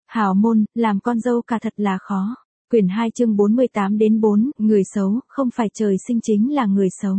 Hào môn, làm con dâu cả thật là khó. Quyển 2 chương 48-4, người xấu, không phải trời sinh chính là người xấu.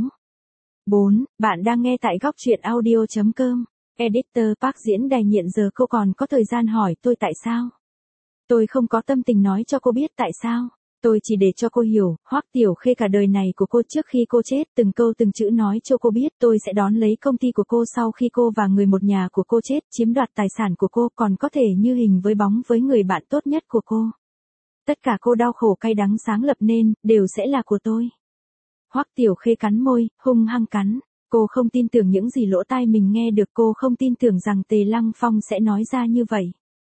4. Bạn đang nghe tại góc truyện audio.com. Editor Park diễn đài hiện giờ cô còn có thời gian hỏi tôi tại sao. Tôi không có tâm tình nói cho cô biết tại sao. Tôi chỉ để cho cô hiểu, Hoắc Tiểu Khê cả đời này của cô trước khi cô chết từng câu từng chữ nói cho cô biết tôi sẽ đón lấy công ty của cô sau khi cô và người một nhà của cô chết, chiếm đoạt tài sản của cô, còn có thể như hình với bóng với người bạn tốt nhất của cô. Tất cả cô đau khổ cay đắng sáng lập nên, đều sẽ là của tôi. Hoắc Tiểu Khê cắn môi, hung hăng cắn. Cô không tin tưởng những gì lỗ tai mình nghe được, cô không tin tưởng rằng Tề Lăng Phong sẽ nói ra như vậy.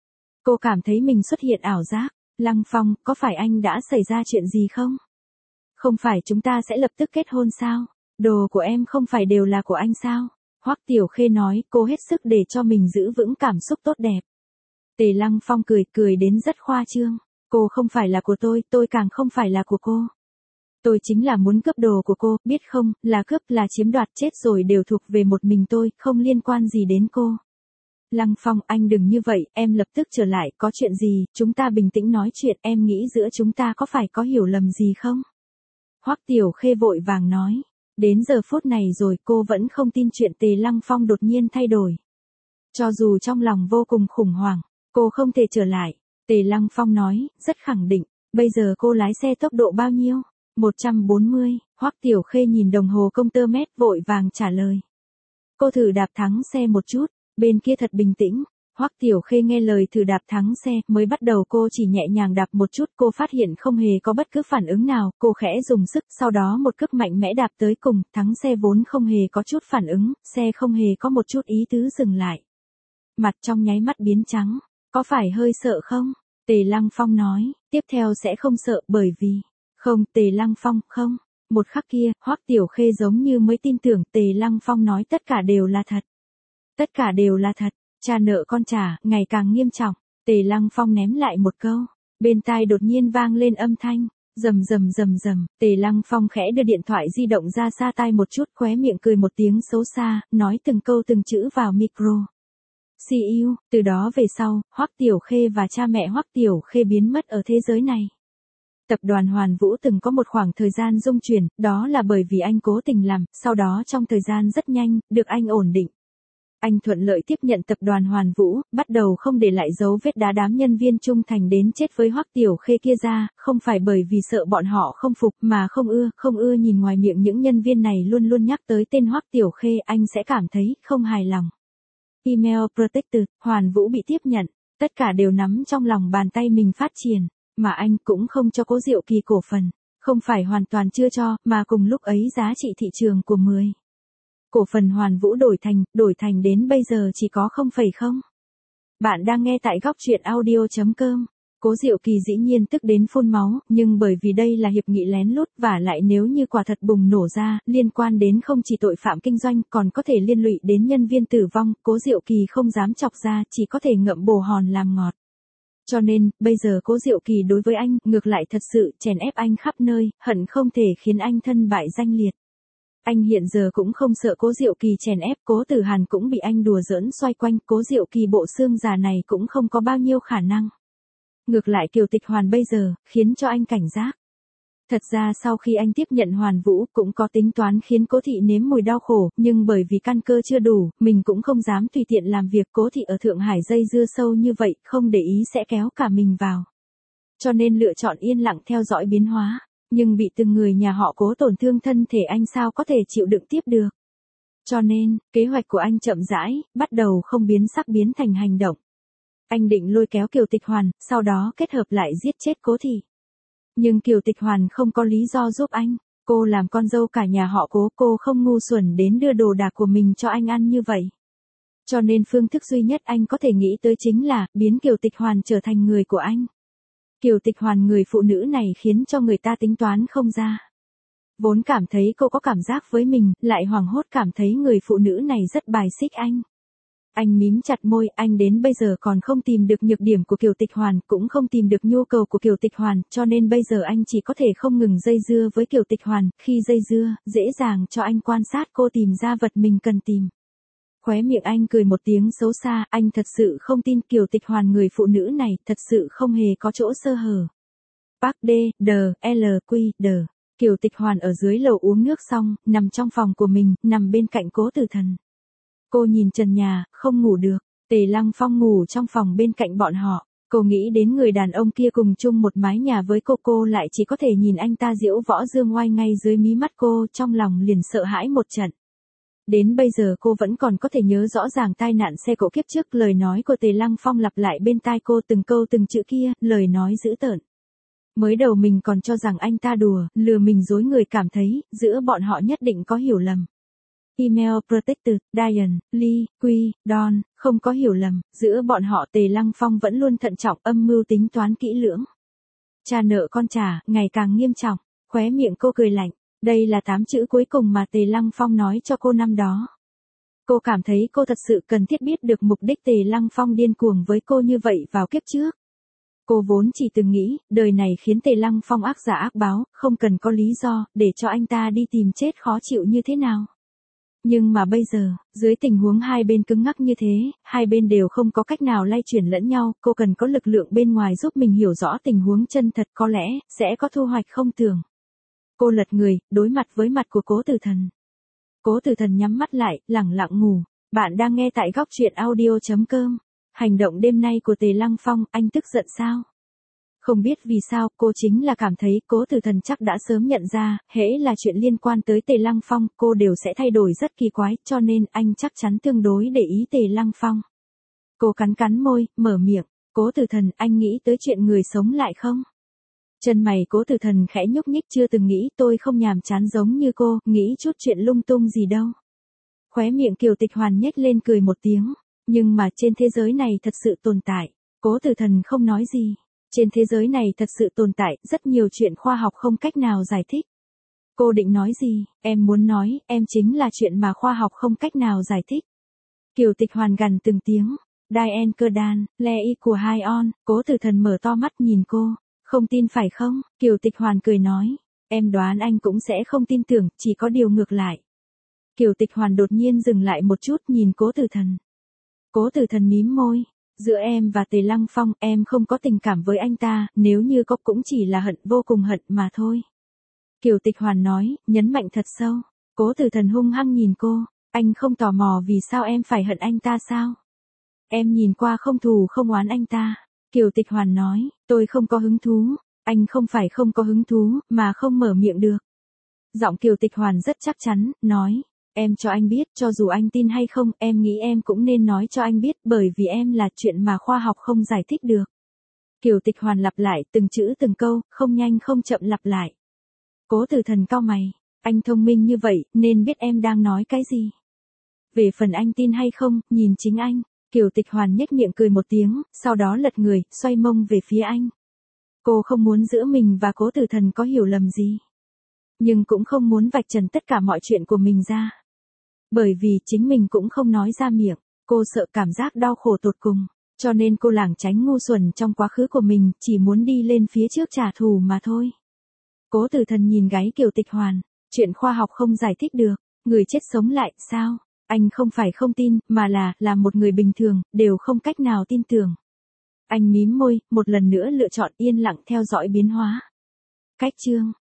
Cô cảm thấy mình xuất hiện ảo giác. Lăng Phong, có phải anh đã xảy ra chuyện gì không? Không phải chúng ta sẽ lập tức kết hôn sao? Đồ của em không phải đều là của anh sao? Hoắc Tiểu Khê nói, cô hết sức để cho mình giữ vững cảm xúc tốt đẹp. Tề Lăng Phong cười đến rất khoa trương. Cô không phải là của tôi càng không phải là của cô. Tôi chính là muốn cướp đồ của cô, biết không, là cướp là chiếm đoạt, chết rồi đều thuộc về một mình tôi, không liên quan gì đến cô. Lăng Phong, anh đừng như vậy, em lập tức trở lại, có chuyện gì, chúng ta bình tĩnh nói chuyện, em nghĩ giữa chúng ta có phải có hiểu lầm gì không? Hoắc Tiểu Khê vội vàng nói, đến giờ phút này rồi cô vẫn không tin chuyện Tề Lăng Phong đột nhiên thay đổi. Cho dù trong lòng vô cùng khủng hoảng, cô không thể trở lại. Tề Lăng Phong nói, rất khẳng định, bây giờ cô lái xe tốc độ bao nhiêu? 140, Hoắc Tiểu Khê nhìn đồng hồ công tơ mét vội vàng trả lời. Cô thử đạp thắng xe một chút. Bên kia thật bình tĩnh, Hoắc Tiểu Khê nghe lời thử đạp thắng xe, mới bắt đầu cô chỉ nhẹ nhàng đạp một chút, cô phát hiện không hề có bất cứ phản ứng nào, cô khẽ dùng sức, sau đó một cước mạnh mẽ đạp tới cùng, thắng xe vốn không hề có chút phản ứng, xe không hề có một chút ý tứ dừng lại. Mặt trong nháy mắt biến trắng, có phải hơi sợ không? Tề Lăng Phong nói, tiếp theo sẽ không sợ bởi vì, không, Tề Lăng Phong, không. Một khắc kia, Hoắc Tiểu Khê giống như mới tin tưởng Tề Lăng Phong nói tất cả đều là thật. Tất cả đều là thật, cha nợ con trả, ngày càng nghiêm trọng. Tề Lăng Phong ném lại một câu, bên tai đột nhiên vang lên âm thanh, rầm rầm rầm rầm. Tề Lăng Phong khẽ đưa điện thoại di động ra xa tai một chút, khóe miệng cười một tiếng xấu xa, nói từng câu từng chữ vào micro. See you, từ đó về sau, Hoắc Tiểu Khê và cha mẹ Hoắc Tiểu Khê biến mất ở thế giới này. Tập đoàn Hoàn Vũ từng có một khoảng thời gian rung chuyển, đó là bởi vì anh cố tình làm, sau đó trong thời gian rất nhanh, được anh ổn định. Anh thuận lợi tiếp nhận tập đoàn Hoàn Vũ, bắt đầu không để lại dấu vết đám nhân viên trung thành đến chết với Hoắc Tiểu Khê kia ra, không phải bởi vì sợ bọn họ không phục mà không ưa nhìn ngoài miệng những nhân viên này luôn luôn nhắc tới tên Hoắc Tiểu Khê, anh sẽ cảm thấy không hài lòng. Email Protected, Hoàn Vũ bị tiếp nhận, tất cả đều nắm trong lòng bàn tay mình phát triển, mà anh cũng không cho Cố Diệu Kỳ cổ phần, không phải hoàn toàn chưa cho, mà cùng lúc ấy giá trị thị trường của 10. Cổ phần Hoàn Vũ đổi thành đến bây giờ chỉ có 0,0. Bạn đang nghe tại góc truyện audio.com. Cố Diệu Kỳ dĩ nhiên tức đến phun máu, nhưng bởi vì đây là hiệp nghị lén lút và lại nếu như quả thật bùng nổ ra, liên quan đến không chỉ tội phạm kinh doanh còn có thể liên lụy đến nhân viên tử vong, Cố Diệu Kỳ không dám chọc ra, chỉ có thể ngậm bồ hòn làm ngọt. Cho nên, bây giờ Cố Diệu Kỳ đối với anh, ngược lại thật sự chèn ép anh khắp nơi, hận không thể khiến anh thân bại danh liệt. Anh hiện giờ cũng không sợ Cố Diệu Kỳ chèn ép, Cố Tử Hàn cũng bị anh đùa giỡn xoay quanh, Cố Diệu Kỳ bộ xương già này cũng không có bao nhiêu khả năng. Ngược lại Kiều Tịch Hoàn bây giờ, khiến cho anh cảnh giác. Thật ra sau khi anh tiếp nhận Hoàn Vũ, cũng có tính toán khiến Cố Thị nếm mùi đau khổ, nhưng bởi vì căn cơ chưa đủ, mình cũng không dám tùy tiện làm việc. Cố Thị ở Thượng Hải dây dưa sâu như vậy, không để ý sẽ kéo cả mình vào. Cho nên lựa chọn yên lặng theo dõi biến hóa. Nhưng bị từng người nhà họ Cố tổn thương thân thể anh sao có thể chịu đựng tiếp được. Cho nên, kế hoạch của anh chậm rãi, bắt đầu không biến sắc biến thành hành động. Anh định lôi kéo Kiều Tịch Hoàn, sau đó kết hợp lại giết chết Cố Thị. Nhưng Kiều Tịch Hoàn không có lý do giúp anh. Cô làm con dâu cả nhà họ Cố, cô không ngu xuẩn đến đưa đồ đạc của mình cho anh ăn như vậy. Cho nên phương thức duy nhất anh có thể nghĩ tới chính là, biến Kiều Tịch Hoàn trở thành người của anh. Kiều Tịch Hoàn người phụ nữ này khiến cho người ta tính toán không ra. Vốn cảm thấy cô có cảm giác với mình, lại hoảng hốt cảm thấy người phụ nữ này rất bài xích anh. Anh mím chặt môi, anh đến bây giờ còn không tìm được nhược điểm của Kiều Tịch Hoàn, cũng không tìm được nhu cầu của Kiều Tịch Hoàn, cho nên bây giờ anh chỉ có thể không ngừng dây dưa với Kiều Tịch Hoàn, khi dây dưa, dễ dàng cho anh quan sát cô tìm ra vật mình cần tìm. Khóe miệng anh cười một tiếng xấu xa, anh thật sự không tin Kiều Tịch Hoàn người phụ nữ này thật sự không hề có chỗ sơ hở. Park D, D, L, Q, D. Kiều Tịch Hoàn ở dưới lầu uống nước xong, nằm trong phòng của mình, nằm bên cạnh Cố Tử Thần. Cô nhìn trần nhà, không ngủ được. Tề Lăng Phong ngủ trong phòng bên cạnh bọn họ. Cô nghĩ đến người đàn ông kia cùng chung một mái nhà với cô lại chỉ có thể nhìn anh ta diễu võ dương oai ngay dưới mí mắt cô, trong lòng liền sợ hãi một trận. Đến bây giờ cô vẫn còn có thể nhớ rõ ràng tai nạn xe cộ kiếp trước, lời nói của Tề Lăng Phong lặp lại bên tai cô từng câu từng chữ kia, lời nói dữ tợn. Mới đầu mình còn cho rằng anh ta đùa, lừa mình dối người, cảm thấy, giữa bọn họ nhất định có hiểu lầm. Email Protected, Diane, Lee, Quy, Don, không có hiểu lầm, giữa bọn họ Tề Lăng Phong vẫn luôn thận trọng, âm mưu tính toán kỹ lưỡng. Cha nợ con trả, ngày càng nghiêm trọng, khóe miệng cô cười lạnh, đây là 8 chữ cuối cùng mà Tề Lăng Phong nói cho cô năm đó. Cô cảm thấy cô thật sự cần thiết biết được mục đích Tề Lăng Phong điên cuồng với cô như vậy vào kiếp trước. Cô vốn chỉ từng nghĩ, đời này khiến Tề Lăng Phong ác giả ác báo, không cần có lý do, để cho anh ta đi tìm chết khó chịu như thế nào. Nhưng mà bây giờ, dưới tình huống hai bên cứng ngắc như thế, hai bên đều không có cách nào lay chuyển lẫn nhau, cô cần có lực lượng bên ngoài giúp mình hiểu rõ tình huống chân thật, có lẽ, sẽ có thu hoạch không tưởng. Cô lật người, đối mặt với mặt của Cố Tử Thần. Cố Tử Thần nhắm mắt lại, lẳng lặng ngủ. Bạn đang nghe tại góc truyện audio.com. Hành động đêm nay của Tề Lăng Phong, anh tức giận sao? Không biết vì sao, cô chính là cảm thấy Cố Tử Thần chắc đã sớm nhận ra, hễ là chuyện liên quan tới Tề Lăng Phong, cô đều sẽ thay đổi rất kỳ quái, cho nên anh chắc chắn tương đối để ý Tề Lăng Phong. Cô cắn môi, mở miệng, Cố Tử Thần, anh nghĩ tới chuyện người sống lại không? Chân mày Cố Tử Thần khẽ nhúc nhích, chưa từng nghĩ, tôi không nhàm chán giống như cô, nghĩ chút chuyện lung tung gì đâu. Khóe miệng Kiều Tịch Hoàn nhếch lên cười một tiếng, nhưng mà trên thế giới này thật sự tồn tại. Cố Tử Thần không nói gì. Trên thế giới này thật sự tồn tại rất nhiều chuyện khoa học không cách nào giải thích. Cô định nói gì? Em muốn nói, em chính là chuyện mà khoa học không cách nào giải thích. Kiều Tịch Hoàn gằn từng tiếng. Diane Kerdan, Le y của Hai On. Cố Tử Thần mở to mắt nhìn cô. Không tin phải không? Kiều Tịch Hoàn cười nói. Em đoán anh cũng sẽ không tin tưởng, chỉ có điều ngược lại. Kiều Tịch Hoàn đột nhiên dừng lại một chút nhìn Cố Tử Thần. Cố Tử Thần mím môi. Giữa em và Tề Lăng Phong, em không có tình cảm với anh ta, nếu như có cũng chỉ là hận, vô cùng hận mà thôi. Kiều Tịch Hoàn nói, nhấn mạnh thật sâu. Cố Tử Thần hung hăng nhìn cô, anh không tò mò vì sao em phải hận anh ta sao? Em nhìn qua không thù không oán anh ta. Kiều Tịch Hoàn nói, tôi không có hứng thú, anh không phải không có hứng thú, mà không mở miệng được. Giọng Kiều Tịch Hoàn rất chắc chắn, nói. Em cho anh biết, cho dù anh tin hay không, em nghĩ em cũng nên nói cho anh biết, bởi vì em là chuyện mà khoa học không giải thích được. Kiều Tịch Hoàn lặp lại từng chữ từng câu, không nhanh không chậm lặp lại. Cố Tử Thần cau mày, anh thông minh như vậy, nên biết em đang nói cái gì. Về phần anh tin hay không, nhìn chính anh. Kiều Tịch Hoàn nhếch miệng cười một tiếng, sau đó lật người, xoay mông về phía anh. Cô không muốn giữa mình và Cố Tử Thần có hiểu lầm gì. Nhưng cũng không muốn vạch trần tất cả mọi chuyện của mình ra. Bởi vì chính mình cũng không nói ra miệng, cô sợ cảm giác đau khổ tột cùng, cho nên cô lảng tránh ngu xuẩn trong quá khứ của mình, chỉ muốn đi lên phía trước trả thù mà thôi. Cố Tử Thần nhìn gáy Kiều Tịch Hoàn, chuyện khoa học không giải thích được, người chết sống lại, sao? Anh không phải không tin, mà là một người bình thường, đều không cách nào tin tưởng. Anh mím môi, một lần nữa lựa chọn yên lặng theo dõi biến hóa. Cách chương